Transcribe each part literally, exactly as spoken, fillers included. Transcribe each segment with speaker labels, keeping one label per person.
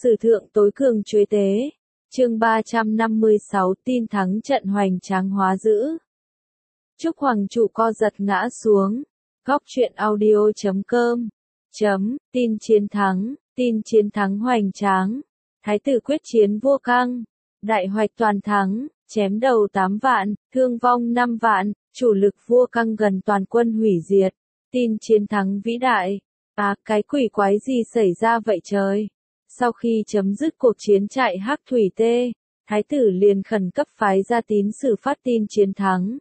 Speaker 1: Sử thượng tối cường chuế tế. Chương ba trăm năm mươi sáu tin thắng trận hoành tráng hóa dữ. Trúc Hoàng trụ co giật ngã xuống. Góc truyện audio chấm com. Chấm, tin chiến thắng, tin chiến thắng hoành tráng. Thái tử quyết chiến vua căng. Đại hoạch toàn thắng, chém đầu tám vạn, thương vong năm vạn, chủ lực vua căng gần toàn quân hủy diệt. Tin chiến thắng vĩ đại. À, cái quỷ quái gì xảy ra vậy trời? Sau khi chấm dứt cuộc chiến trại Hắc Thủy Tê, Thái tử liền khẩn cấp phái ra tín sử phát tin chiến thắng.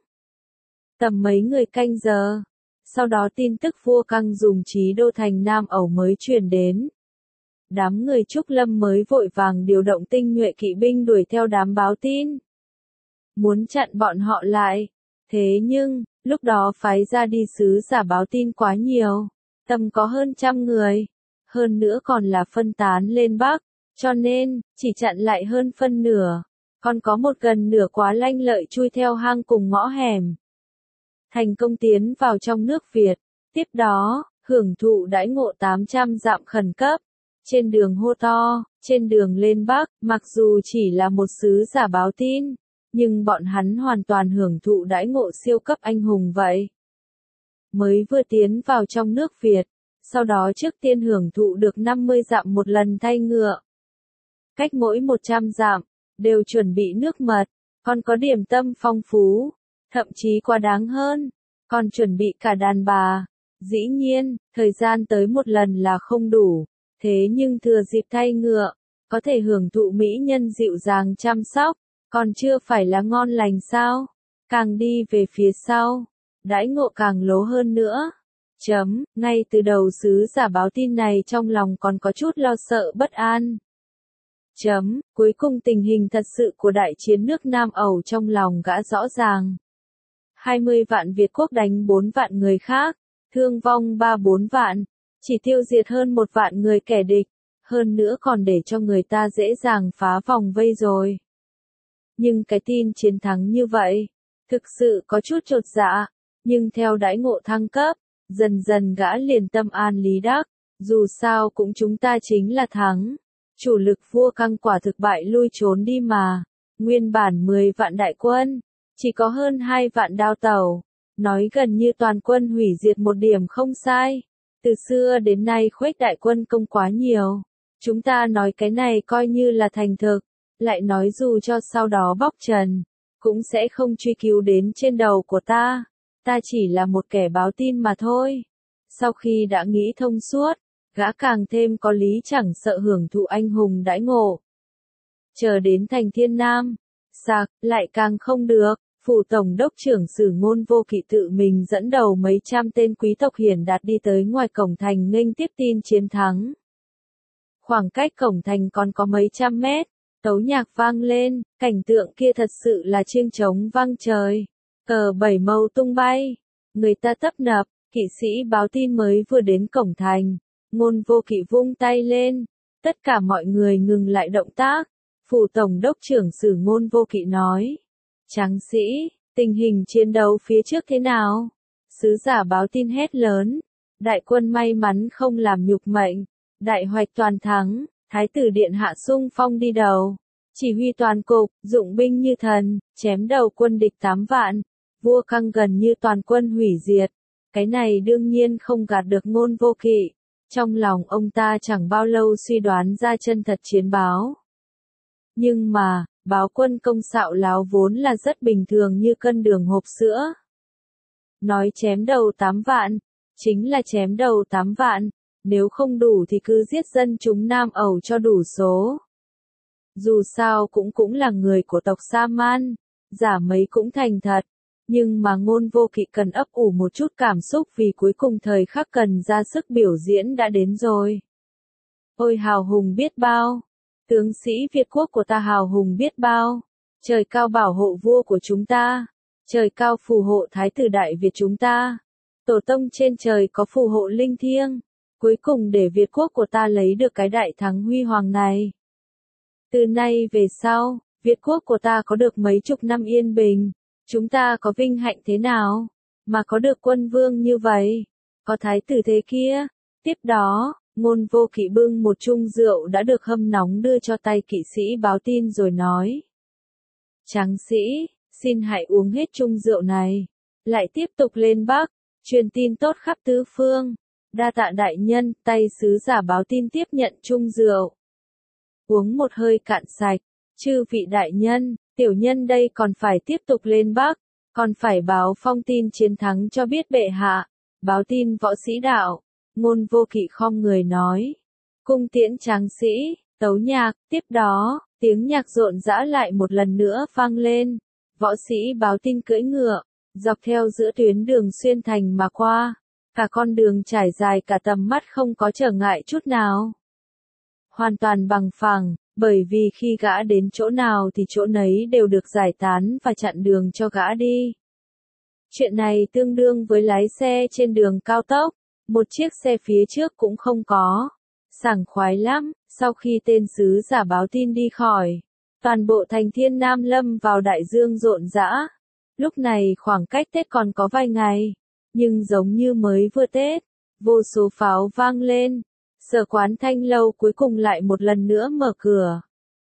Speaker 1: Tầm mấy người canh giờ. Sau đó tin tức vua căng dùng Chí Đô thành Nam Ẩu mới truyền đến. Đám người Trúc Lâm mới vội vàng điều động tinh nhuệ kỵ binh đuổi theo đám báo tin. Muốn chặn bọn họ lại. Thế nhưng, lúc đó phái ra đi sứ giả báo tin quá nhiều. Tầm có hơn trăm người. Hơn nữa còn là phân tán lên Bắc. Cho nên, chỉ chặn lại hơn phân nửa. Còn có một gần nửa quá lanh lợi chui theo hang cùng ngõ hẻm. Thành công tiến vào trong nước Việt. Tiếp đó, hưởng thụ đãi ngộ tám trăm dặm khẩn cấp. Trên đường hô to, trên đường lên Bắc, mặc dù chỉ là một sứ giả báo tin, nhưng bọn hắn hoàn toàn hưởng thụ đãi ngộ siêu cấp anh hùng vậy. Mới vừa tiến vào trong nước Việt, sau đó trước tiên hưởng thụ được năm mươi dặm một lần thay ngựa. Cách mỗi một trăm dặm, đều chuẩn bị nước mật, còn có điểm tâm phong phú, thậm chí quá đáng hơn, còn chuẩn bị cả đàn bà. Dĩ nhiên, thời gian tới một lần là không đủ, thế nhưng thừa dịp thay ngựa, có thể hưởng thụ mỹ nhân dịu dàng chăm sóc, còn chưa phải là ngon lành sao? Càng đi về phía sau, đãi ngộ càng lố hơn nữa. Chấm, ngay từ đầu sứ giả báo tin này trong lòng còn có chút lo sợ bất an. Chấm, cuối cùng tình hình thật sự của đại chiến nước Nam Ẩu trong lòng gã rõ ràng. hai mươi vạn Việt quốc đánh bốn vạn người khác, thương vong ba bốn vạn, chỉ tiêu diệt hơn một vạn người kẻ địch, hơn nữa còn để cho người ta dễ dàng phá vòng vây rồi. Nhưng cái tin chiến thắng như vậy, thực sự có chút chột dạ, nhưng theo đãi ngộ thăng cấp, dần dần gã liền tâm an lý đắc, dù sao cũng chúng ta chính là thắng. Chủ lực vua căng quả thực bại lui trốn đi mà, nguyên bản mười vạn đại quân, chỉ có hơn hai vạn đao tàu, nói gần như toàn quân hủy diệt một điểm không sai. Từ xưa đến nay khuếch đại quân công quá nhiều, chúng ta nói cái này coi như là thành thực, lại nói dù cho sau đó bóc trần, cũng sẽ không truy cứu đến trên đầu của ta, ta chỉ là một kẻ báo tin mà thôi. Sau khi đã nghĩ thông suốt, gã càng thêm có lý chẳng sợ hưởng thụ anh hùng đãi ngộ. Chờ đến thành Thiên Nam, sạc, lại càng không được, phủ tổng đốc trưởng Sử Ngôn Vô Kỵ tự mình dẫn đầu mấy trăm tên quý tộc hiển đạt đi tới ngoài cổng thành nghênh tiếp tin chiến thắng. Khoảng cách cổng thành còn có mấy trăm mét, tấu nhạc vang lên, cảnh tượng kia thật sự là chiêng trống vang trời, cờ bảy màu tung bay, người ta tấp nập, kỵ sĩ báo tin mới vừa đến cổng thành. Ngôn Vô Kỵ vung tay lên, tất cả mọi người ngừng lại động tác. Phủ tổng đốc trưởng Sử Ngôn Vô Kỵ nói: Tráng sĩ, tình hình chiến đấu phía trước thế nào? Sứ giả báo tin hét lớn: đại quân may mắn không làm nhục mệnh, đại hoạch toàn thắng, thái tử điện hạ xung phong đi đầu, chỉ huy toàn cục, dụng binh như thần, chém đầu quân địch tám vạn, vua căng gần như toàn quân hủy diệt. Cái này đương nhiên không gạt được Ngôn Vô Kỵ. Trong lòng ông ta chẳng bao lâu suy đoán ra chân thật chiến báo. Nhưng mà, báo quân công xạo láo vốn là rất bình thường như cân đường hộp sữa. Nói chém đầu tám vạn, chính là chém đầu tám vạn, nếu không đủ thì cứ giết dân chúng Nam Ẩu cho đủ số. Dù sao cũng cũng là người của tộc Sa Man, giả mấy cũng thành thật. Nhưng mà Ngôn Vô Kỵ cần ấp ủ một chút cảm xúc vì cuối cùng thời khắc cần ra sức biểu diễn đã đến rồi. Ôi hào hùng biết bao! Tướng sĩ Việt quốc của ta hào hùng biết bao! Trời cao bảo hộ vua của chúng ta! Trời cao phù hộ thái tử Đại Việt chúng ta! Tổ tông trên trời có phù hộ linh thiêng! Cuối cùng để Việt quốc của ta lấy được cái đại thắng huy hoàng này. Từ nay về sau, Việt quốc của ta có được mấy chục năm yên bình. Chúng ta có vinh hạnh thế nào, mà có được quân vương như vậy, có thái tử thế kia. Tiếp đó, Ngôn Vô Kỵ bưng một chung rượu đã được hâm nóng đưa cho tay kỵ sĩ báo tin rồi nói. Tráng sĩ, xin hãy uống hết chung rượu này. Lại tiếp tục lên Bắc, truyền tin tốt khắp tứ phương. Đa tạ đại nhân, tay sứ giả báo tin tiếp nhận chung rượu. Uống một hơi cạn sạch, chư vị đại nhân, tiểu nhân đây còn phải tiếp tục lên Bắc, còn phải báo phong tin chiến thắng cho biết bệ hạ, báo tin võ sĩ đạo. Ngôn Vô Kỵ khom người nói. Cung tiễn tráng sĩ, tấu nhạc, tiếp đó, tiếng nhạc rộn rã lại một lần nữa vang lên. Võ sĩ báo tin cưỡi ngựa, dọc theo giữa tuyến đường xuyên thành mà qua. Cả con đường trải dài cả tầm mắt không có trở ngại chút nào. Hoàn toàn bằng phẳng, bởi vì khi gã đến chỗ nào thì chỗ nấy đều được giải tán và chặn đường cho gã đi. Chuyện này tương đương với lái xe trên đường cao tốc, một chiếc xe phía trước cũng không có. Sảng khoái lắm, sau khi tên sứ giả báo tin đi khỏi, toàn bộ thành Thiên Nam lâm vào đại dương rộn rã. Lúc này khoảng cách Tết còn có vài ngày, nhưng giống như mới vừa Tết, vô số pháo vang lên. Sở quán Thanh Lâu cuối cùng lại một lần nữa mở cửa.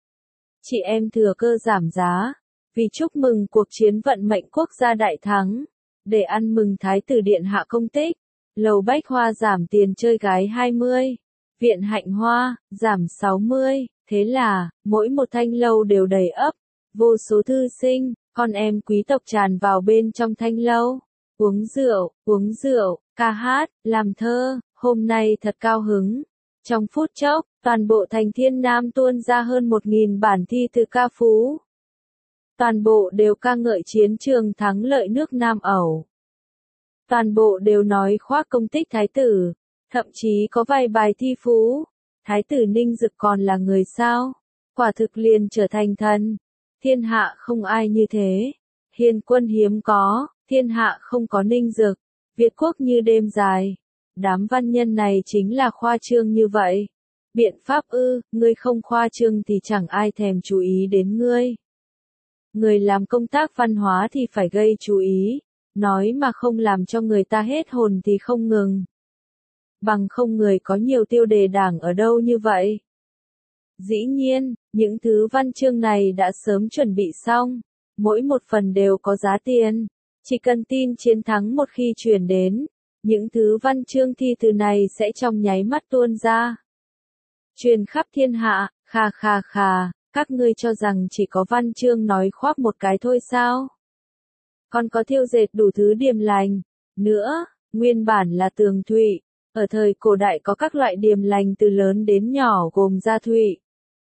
Speaker 1: Chị em thừa cơ giảm giá, vì chúc mừng cuộc chiến vận mệnh quốc gia đại thắng. Để ăn mừng Thái tử Điện hạ công tích, Lầu Bách Hoa giảm tiền chơi gái hai mươi, Viện Hạnh Hoa, giảm sáu mươi, thế là, mỗi một thanh lâu đều đầy ắp, vô số thư sinh, con em quý tộc tràn vào bên trong thanh lâu, uống rượu, uống rượu, ca hát, làm thơ, hôm nay thật cao hứng. Trong phút chốc, toàn bộ thành Thiên Nam tuôn ra hơn một nghìn bản thi từ ca phú. Toàn bộ đều ca ngợi chiến trường thắng lợi nước Nam Ẩu. Toàn bộ đều nói khoác công tích thái tử, thậm chí có vài bài thi phú. Thái tử Ninh Dực còn là người sao? Quả thực liền trở thành thần. Thiên hạ không ai như thế. Hiền quân hiếm có, thiên hạ không có Ninh Dực. Việt quốc như đêm dài. Đám văn nhân này chính là khoa trương như vậy. Biện pháp ư, ngươi không khoa trương thì chẳng ai thèm chú ý đến ngươi. Người làm công tác văn hóa thì phải gây chú ý. Nói mà không làm cho người ta hết hồn thì không ngừng. Bằng không người có nhiều tiêu đề đảng ở đâu như vậy. Dĩ nhiên, những thứ văn chương này đã sớm chuẩn bị xong. Mỗi một phần đều có giá tiền. Chỉ cần tin chiến thắng một khi truyền đến. Những thứ văn chương thi từ này sẽ trong nháy mắt tuôn ra. Truyền khắp thiên hạ, kha kha kha, các ngươi cho rằng chỉ có văn chương nói khoác một cái thôi sao? Còn có thêu dệt đủ thứ điềm lành. Nữa, nguyên bản là tường thụy. Ở thời cổ đại có các loại điềm lành từ lớn đến nhỏ gồm gia thụy,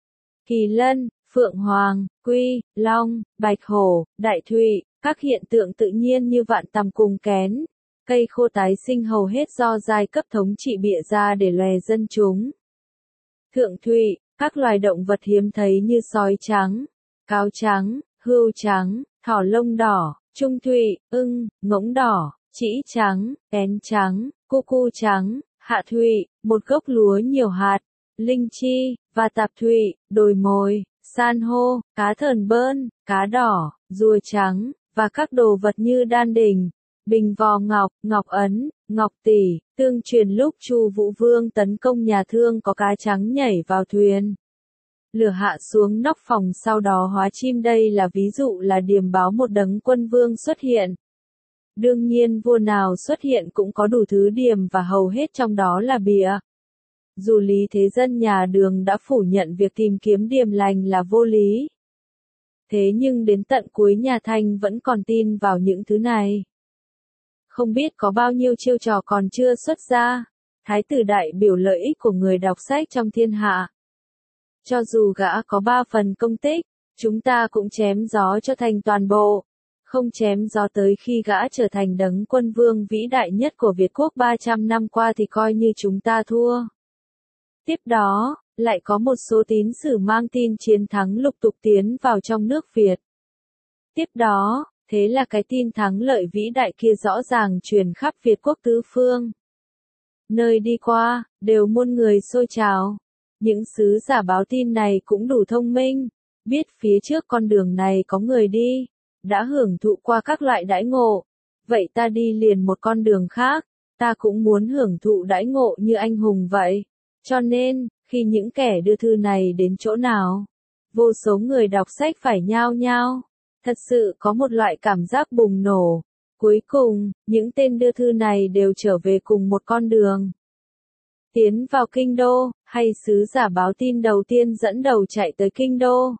Speaker 1: kỳ lân, phượng hoàng, quy, long, bạch hổ, đại thụy, các hiện tượng tự nhiên như vạn tằm cùng kén. Cây khô tái sinh hầu hết do giai cấp thống trị bịa ra để lòe dân chúng. Thượng thụy, các loài động vật hiếm thấy như sói trắng, cáo trắng, hươu trắng, thỏ lông đỏ, trung thụy, ưng, ngỗng đỏ, trĩ trắng, kén trắng, cu cu trắng, hạ thụy, một gốc lúa nhiều hạt, linh chi, và tạp thụy, đồi mồi, san hô, cá thờn bơn, cá đỏ, rùa trắng, và các đồ vật như đan đình, bình vò ngọc, ngọc ấn, ngọc tỷ, tương truyền lúc Chu Vũ Vương tấn công nhà Thương có cá trắng nhảy vào thuyền. Lửa hạ xuống nóc phòng sau đó hóa chim, đây là ví dụ là điềm báo một đấng quân vương xuất hiện. Đương nhiên vua nào xuất hiện cũng có đủ thứ điềm và hầu hết trong đó là bịa. Dù Lý Thế Dân nhà Đường đã phủ nhận việc tìm kiếm điềm lành là vô lý. Thế nhưng đến tận cuối nhà Thanh vẫn còn tin vào những thứ này. Không biết có bao nhiêu chiêu trò còn chưa xuất ra. Thái tử đại biểu lợi ích của người đọc sách trong thiên hạ. Cho dù gã có ba phần công tích, chúng ta cũng chém gió cho thành toàn bộ. Không chém gió tới khi gã trở thành đấng quân vương vĩ đại nhất của Việt quốc ba trăm năm qua thì coi như chúng ta thua. Tiếp đó, lại có một số tín sử mang tin chiến thắng lục tục tiến vào trong nước Việt. Tiếp đó, thế là cái tin thắng lợi vĩ đại kia rõ ràng truyền khắp Việt quốc tứ phương. Nơi đi qua, đều muôn người xôi trào. Những sứ giả báo tin này cũng đủ thông minh, biết phía trước con đường này có người đi, đã hưởng thụ qua các loại đãi ngộ. Vậy ta đi liền một con đường khác, ta cũng muốn hưởng thụ đãi ngộ như anh hùng vậy. Cho nên, khi những kẻ đưa thư này đến chỗ nào, vô số người đọc sách phải nhao nhao. Thật sự có một loại cảm giác bùng nổ. Cuối cùng, những tên đưa thư này đều trở về cùng một con đường. Tiến vào kinh đô, hay sứ giả báo tin đầu tiên dẫn đầu chạy tới kinh đô.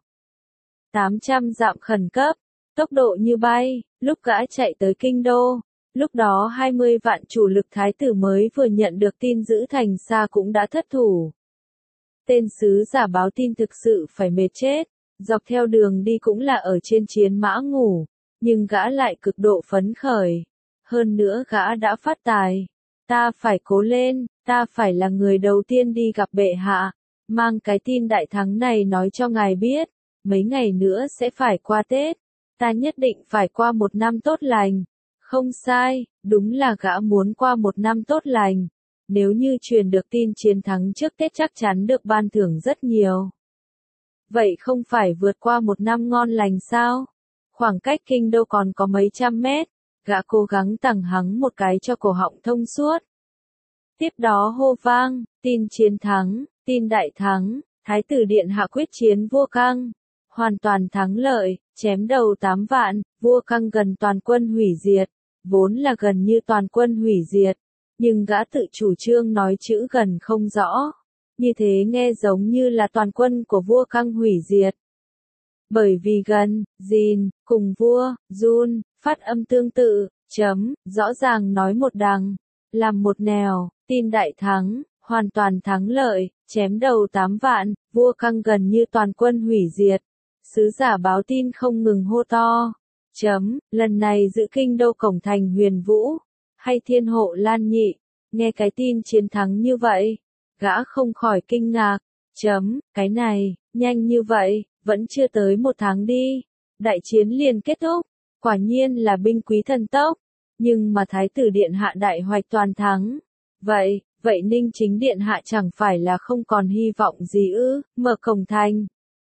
Speaker 1: tám trăm dặm khẩn cấp, tốc độ như bay, lúc gã chạy tới kinh đô. Lúc đó hai mươi vạn chủ lực thái tử mới vừa nhận được tin giữ thành xa cũng đã thất thủ. Tên sứ giả báo tin thực sự phải mệt chết, dọc theo đường đi cũng là ở trên chiến mã ngủ, nhưng gã lại cực độ phấn khởi. Hơn nữa gã đã phát tài. Ta phải cố lên, ta phải là người đầu tiên đi gặp bệ hạ, mang cái tin đại thắng này nói cho ngài biết, mấy ngày nữa sẽ phải qua Tết, ta nhất định phải qua một năm tốt lành. Không sai, đúng là gã muốn qua một năm tốt lành. Nếu như truyền được tin chiến thắng trước Tết chắc chắn được ban thưởng rất nhiều. Vậy không phải vượt qua một năm ngon lành sao? Khoảng cách kinh đô còn có mấy trăm mét, gã cố gắng tằng hắng một cái cho cổ họng thông suốt. Tiếp đó hô vang, tin chiến thắng, tin đại thắng, Thái tử điện hạ quyết chiến vua Căng. Hoàn toàn thắng lợi, chém đầu tám vạn, vua Căng gần toàn quân hủy diệt. Vốn là gần như toàn quân hủy diệt, nhưng gã tự chủ trương nói chữ gần không rõ. Như thế nghe giống như là toàn quân của vua Căng hủy diệt. Bởi vì gần, gìn, cùng vua, run, phát âm tương tự, chấm, rõ ràng nói một đằng, làm một nẻo, tin đại thắng, hoàn toàn thắng lợi, chém đầu tám vạn, vua Căng gần như toàn quân hủy diệt. Sứ giả báo tin không ngừng hô to. Chấm, lần này giữ kinh đô cổng thành Huyền Vũ, hay Thiên Hộ Lan Nhị, nghe cái tin chiến thắng như vậy, gã không khỏi kinh ngạc. Chấm, cái này, nhanh như vậy, vẫn chưa tới một tháng đi, đại chiến liền kết thúc, quả nhiên là binh quý thần tốc, nhưng mà Thái tử điện hạ đại hoạch toàn thắng. Vậy, vậy Ninh Chính điện hạ chẳng phải là không còn hy vọng gì ư? Mở cổng thành.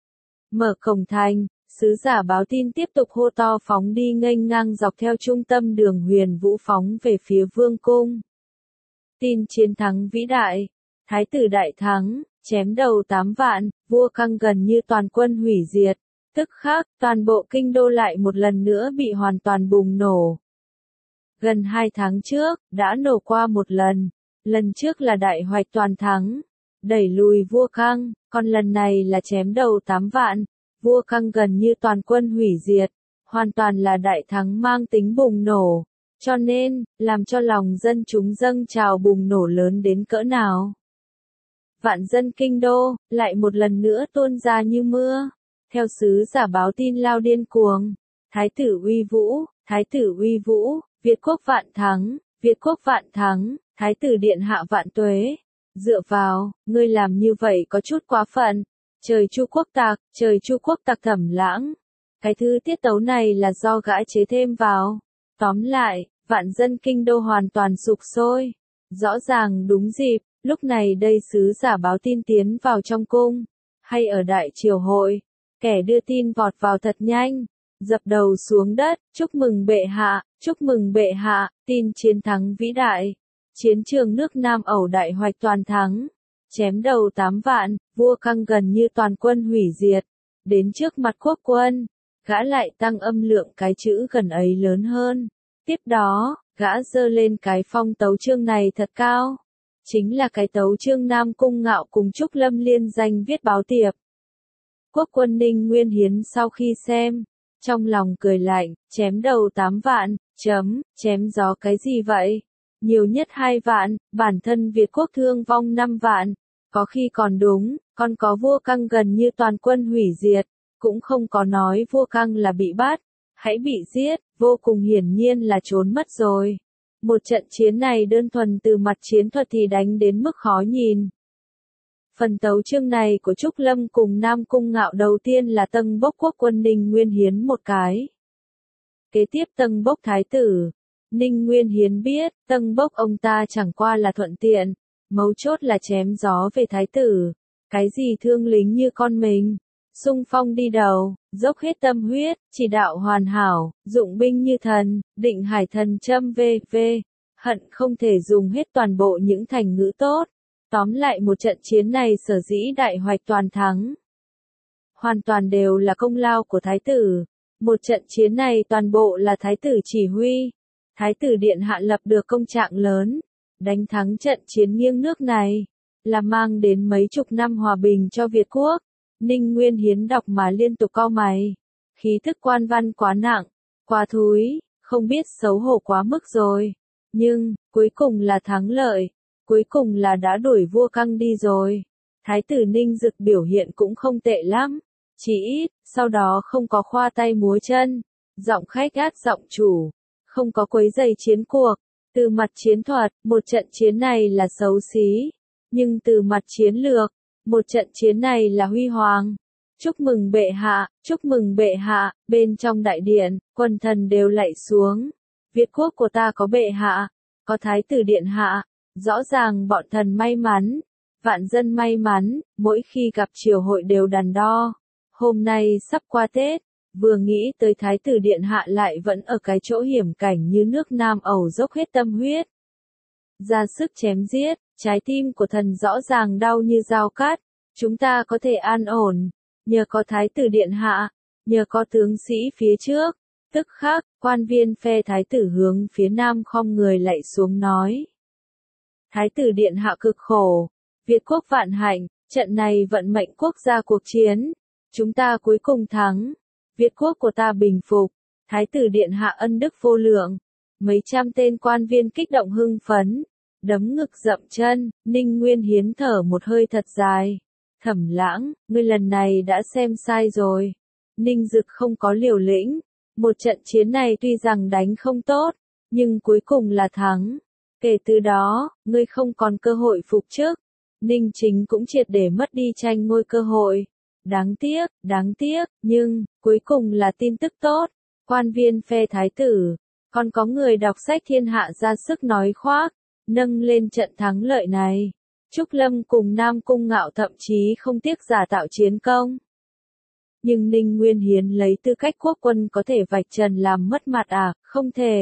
Speaker 1: Mở cổng thành. Sứ giả báo tin tiếp tục hô to phóng đi nghênh ngang dọc theo trung tâm đường Huyền Vũ phóng về phía vương cung. Tin chiến thắng vĩ đại, Thái tử đại thắng, chém đầu tám vạn, vua Căng gần như toàn quân hủy diệt. Tức khắc, toàn bộ kinh đô lại một lần nữa bị hoàn toàn bùng nổ. Gần hai tháng trước, đã nổ qua một lần. Lần trước là đại hoạch toàn thắng, đẩy lùi vua Căng, còn lần này là chém đầu tám vạn. Vua Căng gần như toàn quân hủy diệt, hoàn toàn là đại thắng mang tính bùng nổ, cho nên, làm cho lòng dân chúng dâng trào bùng nổ lớn đến cỡ nào. Vạn dân kinh đô, lại một lần nữa tuôn ra như mưa, theo sứ giả báo tin lao điên cuồng, Thái tử uy vũ, Thái tử uy vũ, Việt quốc vạn thắng, Việt quốc vạn thắng, Thái tử điện hạ vạn tuế, dựa vào, ngươi làm như vậy có chút quá phận. Trời Chu quốc tặc, trời Chu quốc tặc Thẩm Lãng. Cái thư tiết tấu này là do gã chế thêm vào. Tóm lại, vạn dân kinh đô hoàn toàn sụp sôi. Rõ ràng đúng dịp, lúc này đây sứ giả báo tin tiến vào trong cung, hay ở đại triều hội, kẻ đưa tin vọt vào thật nhanh, dập đầu xuống đất, chúc mừng bệ hạ, chúc mừng bệ hạ, tin chiến thắng vĩ đại. Chiến trường nước Nam Ẩu đại hoạch toàn thắng. Chém đầu tám vạn, vua Căng gần như toàn quân hủy diệt. Đến trước mặt quốc quân, gã lại tăng âm lượng cái chữ gần ấy lớn hơn. Tiếp đó, gã giơ lên cái phong tấu chương này thật cao. Chính là cái tấu chương Nam Cung Ngạo cùng Trúc Lâm liên danh viết báo tiệp. Quốc quân Ninh Nguyên Hiến sau khi xem, trong lòng cười lạnh, chém đầu tám vạn, chấm, chém gió cái gì vậy? Nhiều nhất hai vạn, bản thân Việt quốc thương vong năm vạn, có khi còn đúng, còn có vua Căng gần như toàn quân hủy diệt, cũng không có nói vua Căng là bị bắt, hãy bị giết, vô cùng hiển nhiên là trốn mất rồi. Một trận chiến này đơn thuần từ mặt chiến thuật thì đánh đến mức khó nhìn. Phần tấu chương này của Trúc Lâm cùng Nam Cung Ngạo đầu tiên là tâng bốc quốc quân Ninh Nguyên Hiến một cái. Kế tiếp tâng bốc thái tử. Ninh Nguyên Hiến biết, tâng bốc ông ta chẳng qua là thuận tiện, mấu chốt là chém gió về thái tử. Cái gì thương lính như con mình, xung phong đi đầu, dốc hết tâm huyết, chỉ đạo hoàn hảo, dụng binh như thần, định hải thần châm vê vê, hận không thể dùng hết toàn bộ những thành ngữ tốt. Tóm lại một trận chiến này sở dĩ đại hoạch toàn thắng, hoàn toàn đều là công lao của thái tử. Một trận chiến này toàn bộ là thái tử chỉ huy. Thái tử điện hạ lập được công trạng lớn, đánh thắng trận chiến nghiêng nước này, là mang đến mấy chục năm hòa bình cho Việt quốc. Ninh Nguyên Hiến đọc mà liên tục cau mày. Khí thức quan văn quá nặng, quá thúi, không biết xấu hổ quá mức rồi. Nhưng, cuối cùng là thắng lợi, cuối cùng là đã đuổi vua căng đi rồi. Thái tử Ninh Dực biểu hiện cũng không tệ lắm, chỉ ít, sau đó không có khoa tay múa chân, giọng khách gát giọng chủ, không có quấy rầy chiến cuộc. Từ mặt chiến thuật, một trận chiến này là xấu xí, nhưng từ mặt chiến lược, một trận chiến này là huy hoàng. Chúc mừng bệ hạ, chúc mừng bệ hạ, bên trong đại điện, quần thần đều lạy xuống. Việt quốc của ta có bệ hạ, có thái tử điện hạ, rõ ràng bọn thần may mắn, vạn dân may mắn, mỗi khi gặp triều hội đều đắn đo. Hôm nay sắp qua Tết, vừa nghĩ tới thái tử điện hạ lại vẫn ở cái chỗ hiểm cảnh như nước Nam Ẩu dốc hết tâm huyết, ra sức chém giết, trái tim của thần rõ ràng đau như dao cắt. Chúng ta có thể an ổn, nhờ có thái tử điện hạ, nhờ có tướng sĩ phía trước. Tức khắc, quan viên phe thái tử hướng phía nam khom người lạy xuống nói. Thái tử điện hạ cực khổ, Việt quốc vạn hạnh, trận này vận mệnh quốc gia cuộc chiến. Chúng ta cuối cùng thắng, Việt quốc của ta bình phục, thái tử điện hạ ân đức vô lượng. Mấy trăm tên quan viên kích động hưng phấn, đấm ngực dậm chân. Ninh Nguyên Hiến thở một hơi thật dài. Thẩm Lãng, ngươi lần này đã xem sai rồi. Ninh Dực không có liều lĩnh. Một trận chiến này tuy rằng đánh không tốt, nhưng cuối cùng là thắng. Kể từ đó, ngươi không còn cơ hội phục chức. Ninh Chính cũng triệt để mất đi tranh ngôi cơ hội. Đáng tiếc, đáng tiếc, nhưng, cuối cùng là tin tức tốt. Quan viên phe thái tử, còn có người đọc sách thiên hạ ra sức nói khoác, nâng lên trận thắng lợi này. Trúc Lâm cùng Nam Cung Ngạo thậm chí không tiếc giả tạo chiến công. Nhưng Ninh Nguyên Hiến lấy tư cách quốc quân có thể vạch trần làm mất mặt à, không thể.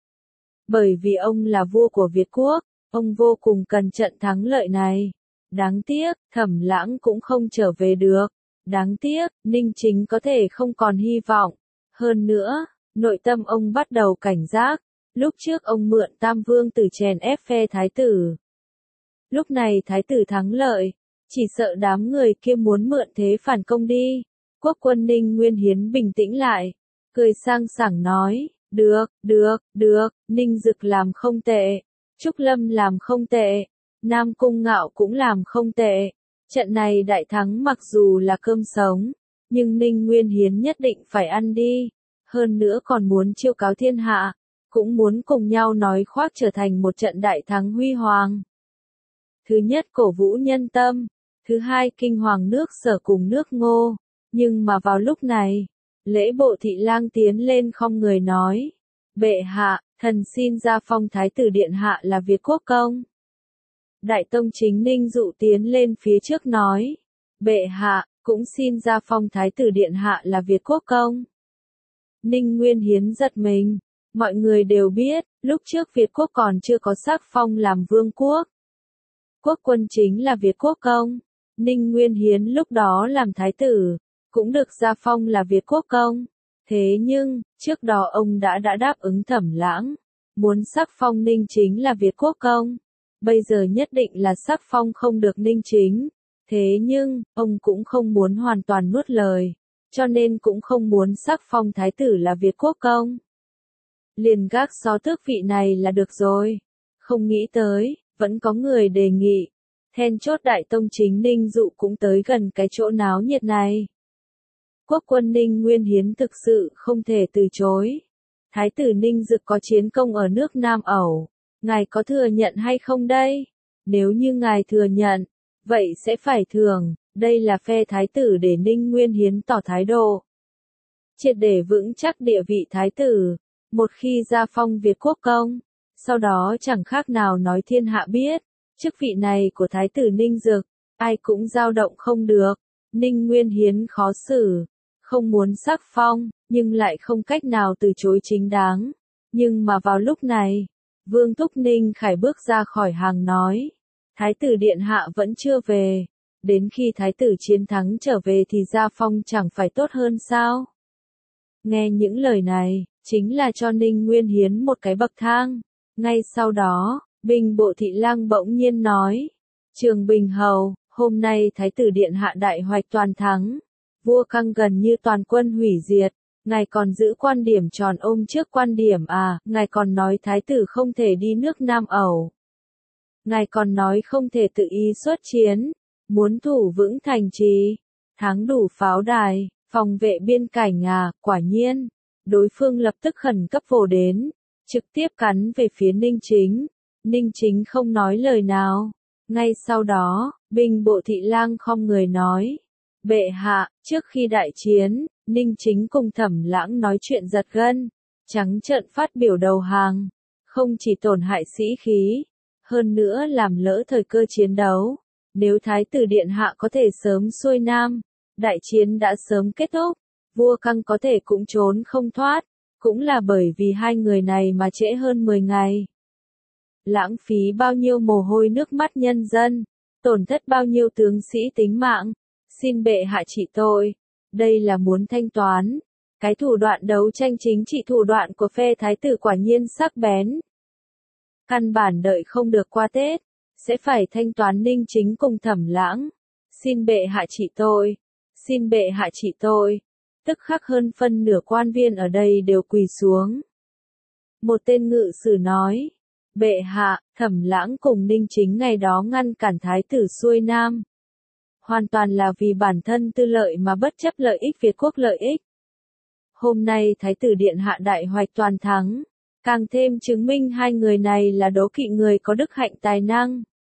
Speaker 1: Bởi vì ông là vua của Việt quốc, ông vô cùng cần trận thắng lợi này. Đáng tiếc, Thẩm Lãng cũng không trở về được. Đáng tiếc, Ninh Chính có thể không còn hy vọng. Hơn nữa, nội tâm ông bắt đầu cảnh giác. Lúc trước ông mượn Tam Vương Tử chèn ép phe thái tử. Lúc này thái tử thắng lợi, chỉ sợ đám người kia muốn mượn thế phản công đi. Quốc quân Ninh Nguyên Hiến bình tĩnh lại, cười sang sảng nói, được, được, được, Ninh Dực làm không tệ, Trúc Lâm làm không tệ, Nam Cung Ngạo cũng làm không tệ. Trận này đại thắng mặc dù là cơm sống, nhưng Ninh Nguyên Hiến nhất định phải ăn đi. Hơn nữa còn muốn chiêu cáo thiên hạ, cũng muốn cùng nhau nói khoác trở thành một trận đại thắng huy hoàng. Thứ nhất cổ vũ nhân tâm, thứ hai kinh hoàng nước Sở cùng nước Ngô. Nhưng mà vào lúc này, lễ bộ thị lang tiến lên khom người nói, bệ hạ, thần xin ra phong thái tử điện hạ là Việt quốc công. Đại tông chính Ninh Dụ tiến lên phía trước nói, bệ hạ, cũng xin ra phong thái tử điện hạ là Việt quốc công. Ninh Nguyên Hiến giật mình, mọi người đều biết, lúc trước Việt quốc còn chưa có sắc phong làm vương quốc. Quốc quân chính là Việt quốc công, Ninh Nguyên Hiến lúc đó làm thái tử, cũng được gia phong là Việt quốc công. Thế nhưng, trước đó ông đã đã đáp ứng Thẩm Lãng, muốn sắc phong Ninh Chính là Việt quốc công. Bây giờ nhất định là sắc phong không được Ninh Chính. Thế nhưng, ông cũng không muốn hoàn toàn nuốt lời, cho nên cũng không muốn sắc phong thái tử là Việt quốc công. Liền gác xó tước vị này là được rồi. Không nghĩ tới, vẫn có người đề nghị. Then chốt đại tông chính Ninh Dụ cũng tới gần cái chỗ náo nhiệt này. Quốc quân Ninh Nguyên Hiến thực sự không thể từ chối. Thái tử Ninh Dực có chiến công ở nước Nam Ẩu. Ngài có thừa nhận hay không đây? Nếu như ngài thừa nhận, vậy sẽ phải thưởng. Đây là phe thái tử để Ninh Nguyên Hiến tỏ thái độ. Triệt để vững chắc địa vị thái tử. Một khi gia phong Việt quốc công, sau đó chẳng khác nào nói thiên hạ biết. Chức vị này của thái tử Ninh Dực, ai cũng dao động không được. Ninh Nguyên Hiến khó xử, không muốn sắc phong, nhưng lại không cách nào từ chối chính đáng. Nhưng mà vào lúc này, Vương Thúc Ninh Khải bước ra khỏi hàng nói, Thái tử điện hạ vẫn chưa về. Đến khi thái tử chiến thắng trở về thì gia phong chẳng phải tốt hơn sao? Nghe những lời này, chính là cho Ninh Nguyên Hiến một cái bậc thang. Ngay sau đó, binh bộ thị lang bỗng nhiên nói. Trường Bình Hầu, hôm nay thái tử điện hạ đại hoạch toàn thắng. Vua Căng gần như toàn quân hủy diệt. Ngài còn giữ quan điểm tròn ôm trước quan điểm à, ngài còn nói thái tử không thể đi nước Nam Ẩu. Ngài còn nói không thể tự ý xuất chiến, muốn thủ vững thành trì, thắng đủ pháo đài, phòng vệ biên cảnh à, quả nhiên. Đối phương lập tức khẩn cấp vồ đến, trực tiếp cắn về phía Ninh Chính. Ninh Chính không nói lời nào. Ngay sau đó, binh bộ thị lang khom người nói. Bệ hạ, trước khi đại chiến, Ninh Chính cùng Thẩm Lãng nói chuyện giật gân, trắng trợn phát biểu đầu hàng, không chỉ tổn hại sĩ khí, hơn nữa làm lỡ thời cơ chiến đấu. Nếu thái tử điện hạ có thể sớm xuôi nam, đại chiến đã sớm kết thúc, vua Căng có thể cũng trốn không thoát, cũng là bởi vì hai người này mà trễ hơn mười ngày. Lãng phí bao nhiêu mồ hôi nước mắt nhân dân, tổn thất bao nhiêu tướng sĩ tính mạng, xin bệ hạ trị tội. Đây là muốn thanh toán. Cái thủ đoạn đấu tranh chính trị thủ đoạn của phe thái tử quả nhiên sắc bén. Căn bản đợi không được qua Tết, sẽ phải thanh toán Ninh Chính cùng Thẩm Lãng. Xin bệ hạ trị tội. Xin bệ hạ trị tội. Tức khắc hơn phân nửa quan viên ở đây đều quỳ xuống. Một tên ngự sử nói. Bệ hạ, Thẩm Lãng cùng Ninh Chính ngày đó ngăn cản thái tử xuôi nam. Hoàn toàn là vì bản thân tư lợi mà bất chấp lợi ích Việt quốc lợi ích. Hôm nay thái tử điện hạ đại hoạch toàn thắng, càng thêm chứng minh hai người này là đố kỵ người có đức hạnh tài năng.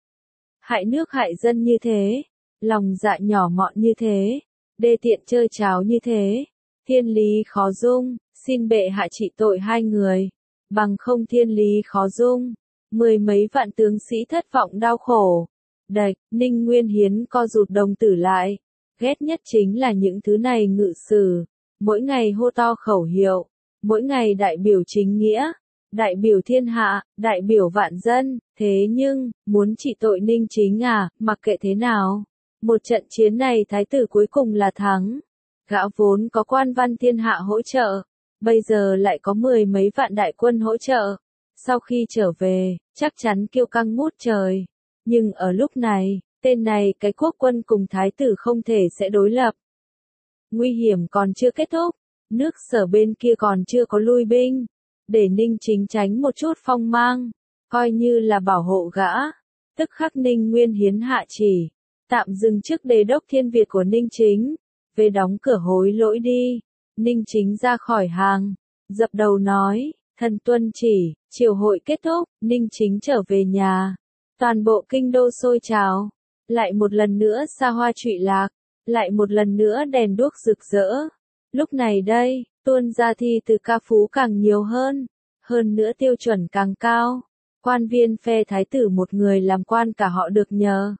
Speaker 1: Hại nước hại dân như thế, lòng dạ nhỏ mọn như thế, đê tiện chơi cháo như thế, thiên lý khó dung, xin bệ hạ trị tội hai người, bằng không thiên lý khó dung, mười mấy vạn tướng sĩ thất vọng đau khổ. Đạch, Ninh Nguyên Hiến co rụt đồng tử lại, ghét nhất chính là những thứ này ngự sử, mỗi ngày hô to khẩu hiệu, mỗi ngày đại biểu chính nghĩa, đại biểu thiên hạ, đại biểu vạn dân, thế nhưng, muốn trị tội Ninh Chính à, mặc kệ thế nào, một trận chiến này thái tử cuối cùng là thắng, gã vốn có quan văn thiên hạ hỗ trợ, bây giờ lại có mười mấy vạn đại quân hỗ trợ, sau khi trở về, chắc chắn kiêu căng ngút trời. Nhưng ở lúc này, tên này cái quốc quân cùng thái tử không thể sẽ đối lập. Nguy hiểm còn chưa kết thúc, nước Sở bên kia còn chưa có lui binh, để Ninh Chính tránh một chút phong mang, coi như là bảo hộ gã. Tức khắc Ninh Nguyên Hiến hạ chỉ, tạm dừng chức đề đốc thiên Việt của Ninh Chính, về đóng cửa hối lỗi đi. Ninh Chính ra khỏi hàng, dập đầu nói, thần tuân chỉ, triều hội kết thúc, Ninh Chính trở về nhà. Toàn bộ kinh đô sôi trào, lại một lần nữa xa hoa trụy lạc, lại một lần nữa đèn đuốc rực rỡ. Lúc này đây, tuôn ra thi từ ca phú càng nhiều hơn, hơn nữa tiêu chuẩn càng cao. Quan viên phe thái tử một người làm quan cả họ được nhờ.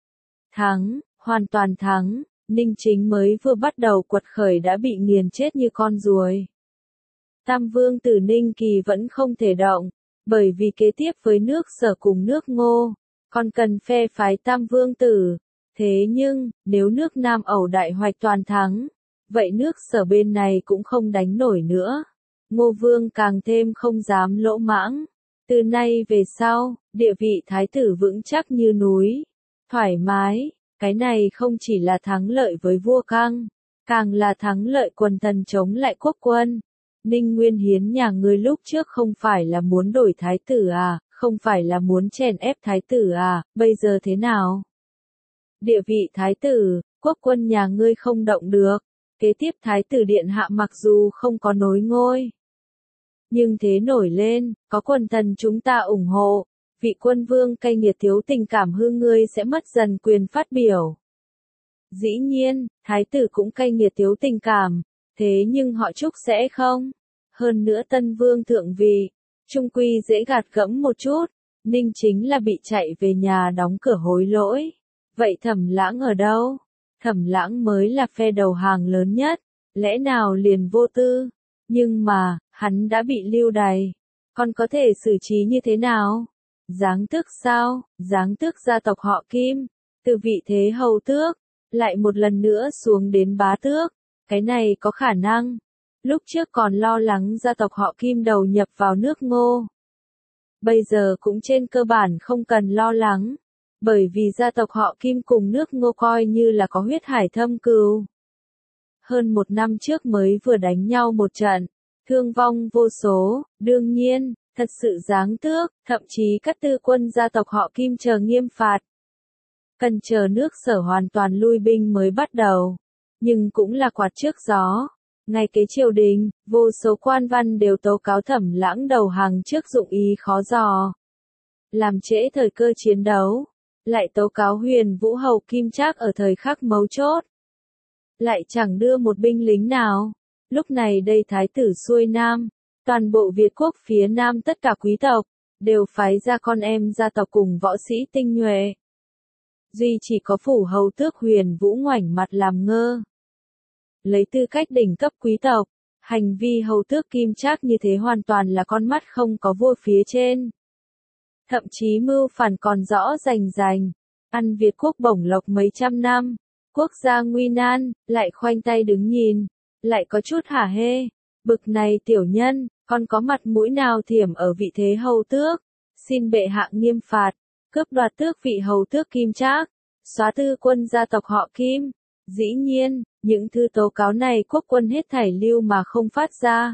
Speaker 1: Thắng, hoàn toàn thắng, Ninh Chính mới vừa bắt đầu quật khởi đã bị nghiền chết như con ruồi. Tam vương tử Ninh Kỳ vẫn không thể động. Bởi vì kế tiếp với nước Sở cùng nước Ngô, còn cần phe phái tam vương tử. Thế nhưng, nếu nước Nam Ẩu đại hoạch toàn thắng, vậy nước Sở bên này cũng không đánh nổi nữa. Ngô vương càng thêm không dám lỗ mãng. Từ nay về sau, địa vị thái tử vững chắc như núi. Thoải mái, cái này không chỉ là thắng lợi với vua Căng, càng là thắng lợi quần thần chống lại quốc quân. Ninh Nguyên Hiến nhà ngươi lúc trước không phải là muốn đổi thái tử à, không phải là muốn chèn ép thái tử à, bây giờ thế nào? Địa vị thái tử, quốc quân nhà ngươi không động được, kế tiếp thái tử điện hạ mặc dù không có nối ngôi. Nhưng thế nổi lên, có quần thần chúng ta ủng hộ, vị quân vương cay nghiệt thiếu tình cảm hư ngươi sẽ mất dần quyền phát biểu. Dĩ nhiên, thái tử cũng cay nghiệt thiếu tình cảm. Thế nhưng họ Trúc sẽ không. Hơn nữa tân vương thượng vị, trung quy dễ gạt gẫm một chút. Ninh Chính là bị chạy về nhà đóng cửa hối lỗi. Vậy Thẩm Lãng ở đâu? Thẩm Lãng mới là phe đầu hàng lớn nhất. Lẽ nào liền vô tư? Nhưng mà, hắn đã bị lưu đày. Còn có thể xử trí như thế nào? Giáng tước sao? Giáng tước gia tộc họ Kim, từ vị thế hầu tước, lại một lần nữa xuống đến bá tước, cái này có khả năng. Lúc trước còn lo lắng gia tộc họ Kim đầu nhập vào nước Ngô. Bây giờ cũng trên cơ bản không cần lo lắng, bởi vì gia tộc họ Kim cùng nước Ngô coi như là có huyết hải thâm cừu. Hơn một năm trước mới vừa đánh nhau một trận, thương vong vô số, đương nhiên, thật sự giáng tước, thậm chí các tư quân gia tộc họ Kim chờ nghiêm phạt. Cần chờ nước Sở hoàn toàn lui binh mới bắt đầu, nhưng cũng là quạt trước gió. Ngay kế triều đình, vô số quan văn đều tố cáo Thẩm Lãng đầu hàng trước dụng ý khó dò, làm trễ thời cơ chiến đấu, lại tố cáo Huyền Vũ hầu Kim Trác ở thời khắc mấu chốt, lại chẳng đưa một binh lính nào. Lúc này đây thái tử xuôi nam, toàn bộ Việt quốc phía nam tất cả quý tộc đều phái ra con em gia tộc cùng võ sĩ tinh nhuệ. Duy chỉ có phủ hầu tước Huyền Vũ ngoảnh mặt làm ngơ. Lấy tư cách đỉnh cấp quý tộc, hành vi hầu tước Kim Trác như thế hoàn toàn là con mắt không có vua phía trên. Thậm chí mưu phản còn rõ rành rành, ăn Việt quốc bổng lộc mấy trăm năm, quốc gia nguy nan, lại khoanh tay đứng nhìn, lại có chút hả hê. Bực này tiểu nhân, còn có mặt mũi nào thiểm ở vị thế hầu tước, xin bệ hạ nghiêm phạt, cướp đoạt tước vị hầu tước Kim Trác, xóa tư quân gia tộc họ Kim. Dĩ nhiên, những thư tố cáo này quốc quân hết thảy lưu mà không phát ra.